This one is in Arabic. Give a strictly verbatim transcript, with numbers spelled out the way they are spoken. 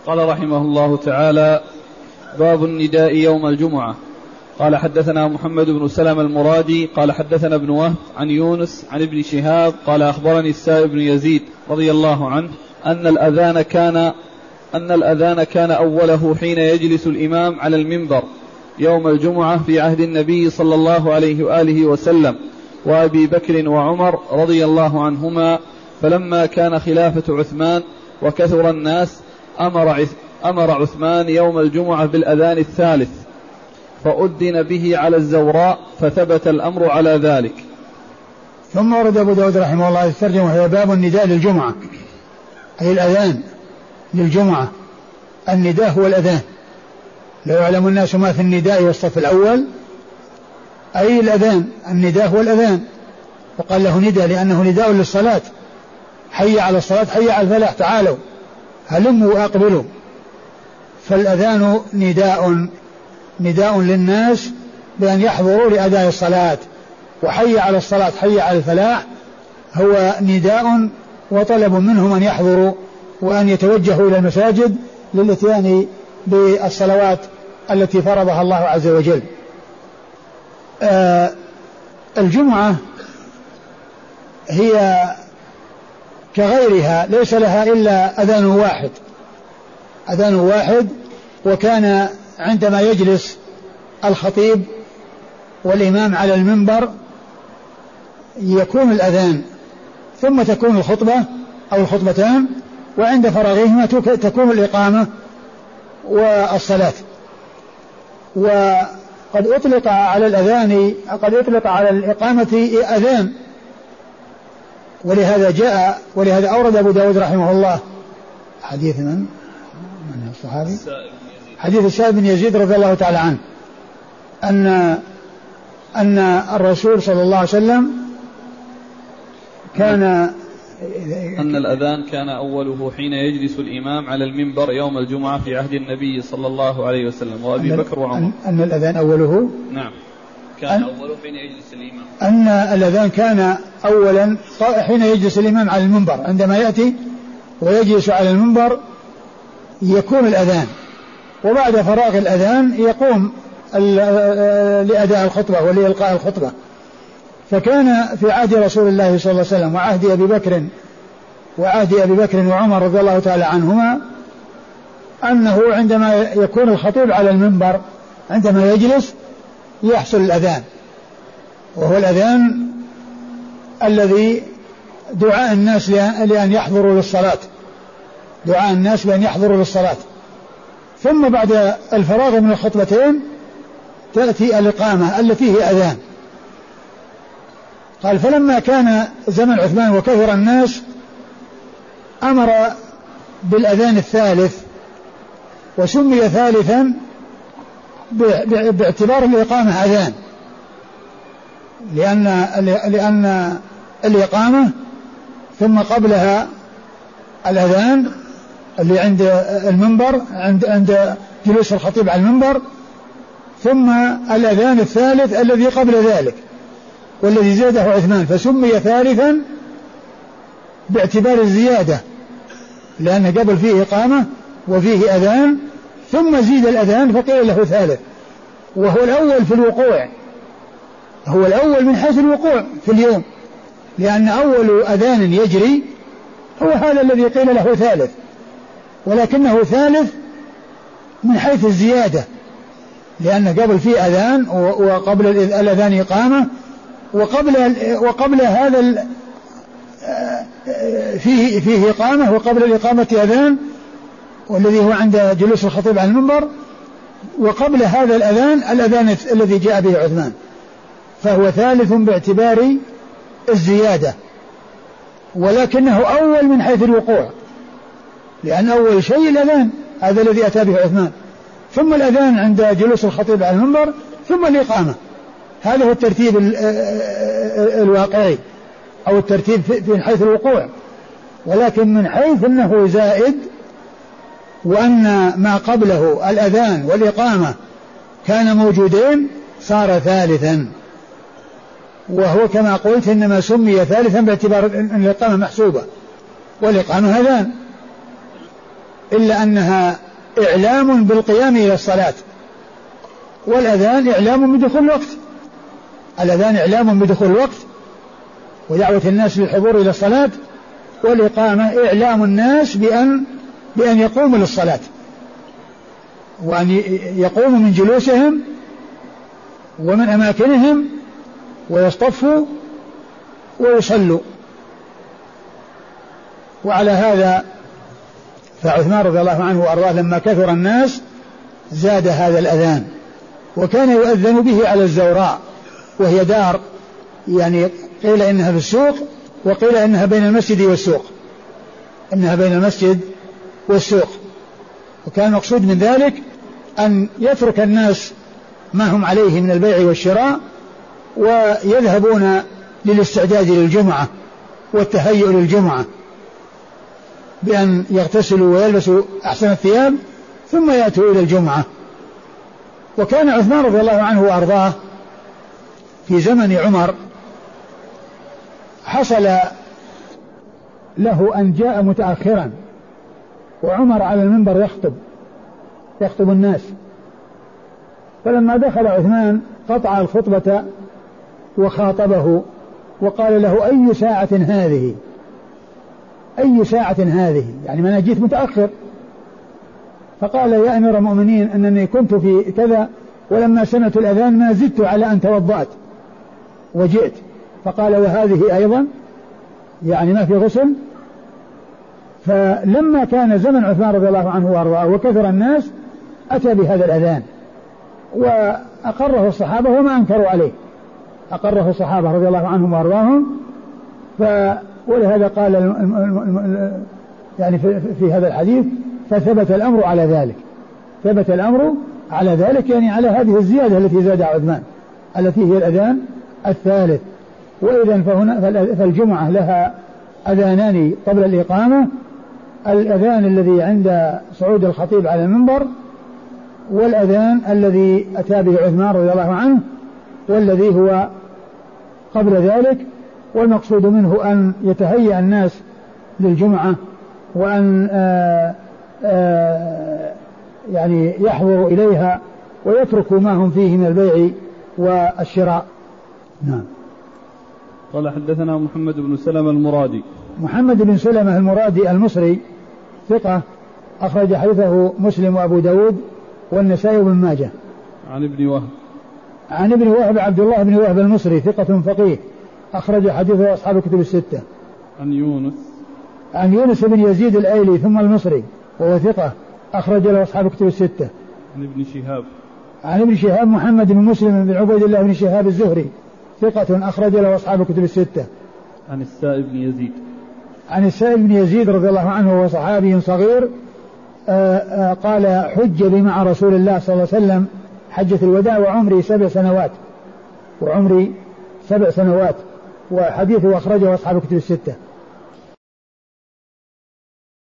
قال رحمه الله تعالى: باب النداء يوم الجمعة. قال حدثنا محمد بن سلمة المرادي قال حدثنا ابن وهب عن يونس عن ابن شهاب قال أخبرني السائب بن يزيد رضي الله عنه أن الأذان كان أن الأذان كان أوله حين يجلس الإمام على المنبر يوم الجمعة في عهد النبي صلى الله عليه وآله وسلم وأبي بكر وعمر رضي الله عنهما، فلما كان خلافة عثمان وكثر الناس أمر أمر عثمان يوم الجمعة بالأذان الثالث فأذن به على الزوراء فثبت الأمر على ذلك. ثم ورد أبو داود رحمه الله الترجمة وهي باب النداء للجمعة، أي الأذان للجمعة. النداء هو الأذان، لو يعلم الناس ما في النداء والصف الأول، أي الأذان. النداء هو الأذان، وقال له نداء لأنه نداء للصلاة، حي على الصلاة حي على الفلاح، تعالوا هلموا وأقبلوا. فالأذان نداء نداء للناس بأن يحضروا لأداء الصلاة، وحي على الصلاة حي على الفلاح هو نداء وطلب منهم أن يحضروا وأن يتوجهوا إلى المساجد للإتيان بالصلوات التي فرضها الله عز وجل. آه الجمعة هي كغيرها ليس لها إلا أذان واحد أذان واحد وكان عندما يجلس الخطيب والإمام على المنبر يكون الأذان، ثم تكون الخطبة أو الخطبتان، وعند فراغهما تكون الإقامة والصلاة. وقد أطلق على الأذان قد أطلق على الإقامة أذان، ولهذا جاء ولهذا أورد أبو داود رحمه الله حديث من من الصحابي حديث السائب بن يزيد رضي الله تعالى عنه أن أن الرسول صلى الله عليه وسلم كان أن الأذان كان أوله حين يجلس الإمام على المنبر يوم الجمعة في عهد النبي صلى الله عليه وسلم وأبي بكر وعمر. أن الأذان أوله نعم كان أوله حين يجلس الإمام أن الأذان كان أولا حين يجلس الإمام على المنبر، عندما يأتي ويجلس على المنبر يكون الأذان، وبعد فراغ الأذان يقوم لأداء الخطبة ولإلقاء الخطبة. فكان في عهد رسول الله صلى الله عليه وسلم وعهد أبي بكر وعهد أبي بكر وعمر رضي الله تعالى عنهما أنه عندما يكون الخطيب على المنبر عندما يجلس يحصل الأذان، وهو الأذان الذي دعاء الناس لأن يحضروا للصلاة دعاء الناس بأن يحضروا للصلاة. ثم بعد الفراغ من الخطبتين تأتي الإقامة التي هي أذان. قال فلما كان زمن عثمان وكثر الناس أمر بالأذان الثالث، وسمي ثالثا باعتبار الإقامة أذان، لأن لأن الإقامة ثم قبلها الأذان اللي عند المنبر عند عند جلوس الخطيب على المنبر، ثم الأذان الثالث الذي قبل ذلك والذي زاده عثمان، فسمي ثالثا باعتبار الزيادة، لأن قبل فيه إقامة وفيه أذان ثم زيد الأذان فقيل له ثالث، وهو الأول في الوقوع هو الأول من حيث الوقوع في اليوم، لأن أول أذان يجري هو هذا الذي قيل له ثالث، ولكنه ثالث من حيث الزيادة، لأن قبل فيه أذان وقبل الأذان إقامة، وقبل وقبل هذا فيه فيه إقامة، وقبل الإقامة أذان والذي هو عند جلوس الخطيب على المنبر، وقبل هذا الأذان الأذان الذي جاء به عثمان، فهو ثالث باعتبار الزيادة، ولكنه أول من حيث الوقوع، لأن أول شيء الأذان هذا الذي أتى به عثمان، ثم الأذان عند جلوس الخطيب على المنبر، ثم الإقامة. هذا هو الترتيب الواقعي أو الترتيب من حيث الوقوع، ولكن من حيث أنه زائد وأن ما قبله الأذان والإقامة كان موجودين صار ثالثا، وهو كما قلت إنما سمي ثالثا باعتبار أن الإقامة محسوبة والإقامة أذان. إلا أنها إعلام بالقيام إلى الصلاة، والأذان إعلام بدخول الوقت. الأذان إعلام بدخول الوقت ودعوة الناس للحضور إلى الصلاة، والإقامة إعلام الناس بأن بأن يقوموا للصلاة، وأن يقوموا من جلوسهم ومن أماكنهم ويصطفوا ويصلوا. وعلى هذا فعثمان رضي الله عنه وأرضاه لما كثر الناس زاد هذا الأذان، وكان يؤذن به على الزوراء، وهي دار يعني قيل إنها في السوق وقيل إنها بين المسجد والسوق، إنها بين المسجد والسوق. وكان المقصود من ذلك أن يترك الناس ما هم عليه من البيع والشراء ويذهبون للاستعداد للجمعة والتهيؤ للجمعة بأن يغتسلوا ويلبسوا أحسن الثياب ثم يأتوا إلى الجمعة. وكان عثمان رضي الله عنه وأرضاه في زمن عمر حصل له أن جاء متأخرا وعمر على المنبر يخطب يخطب الناس، فلما دخل عثمان قطع الخطبة وخاطبه وقال له: أي ساعة هذه؟ أي ساعة هذه؟ يعني ما أنا جيت متأخر. فقال: يا أمير المؤمنين أنني كنت في كذا، ولما سمعت الأذان ما زدت على أن توضأت وجئت. فقال: وهذه أيضا؟ يعني ما في غسل؟ فلما كان زمن عثمان رضي الله عنه وأرضاه وكثر الناس أتى بهذا الأذان وأقره الصحابة وما أنكروا عليه، أقره الصحابة رضي الله عنهم وأرضاهم. ولهذا قال يعني في هذا الحديث: فثبت الأمر على ذلك، ثبت الأمر على ذلك، يعني على هذه الزيادة التي زاد عثمان التي هي الأذان الثالث. وإذن فهنا فالجمعة لها أذانان قبل الإقامة: الأذان الذي عند صعود الخطيب على المنبر، والأذان الذي أتى به عثمان رضي الله عنه والذي هو قبل ذلك. والمقصود منه أن يتهيأ الناس للجمعة وأن آآ آآ يعني يحضروا إليها ويتركوا ما هم فيه من البيع والشراء. نعم. قال: حدثنا محمد بن سلمة المرادي. محمد بن سلمة المرادي المصري ثقة، أخرج حديثه مسلم وأبو داود والنسائي وابن ماجه. عن ابن وهب. عن ابن وهب عبد الله بن وهب المصري ثقة فقيه، أخرج حديثه أصحاب الكتب الستة. عن يونس. عن يونس بن يزيد الأيلي ثم المصري وهو ثقة، أخرج له أصحاب الكتب الستة. عن ابن شهاب. عن ابن شهاب محمد بن مسلم بن عبيد الله بن شهاب الزهري ثقة، أخرج له أصحاب الكتب الستة. عن السائب بن يزيد. عن السائب بن يزيد رضي الله عنه وهو صحابي صغير، آآ آآ قال: حج بي مع رسول الله صلى الله عليه وسلم حجة الوداع وعمري سبع سنوات وعمري سبع سنوات وحديثه أخرجه أصحاب الكتب الستة.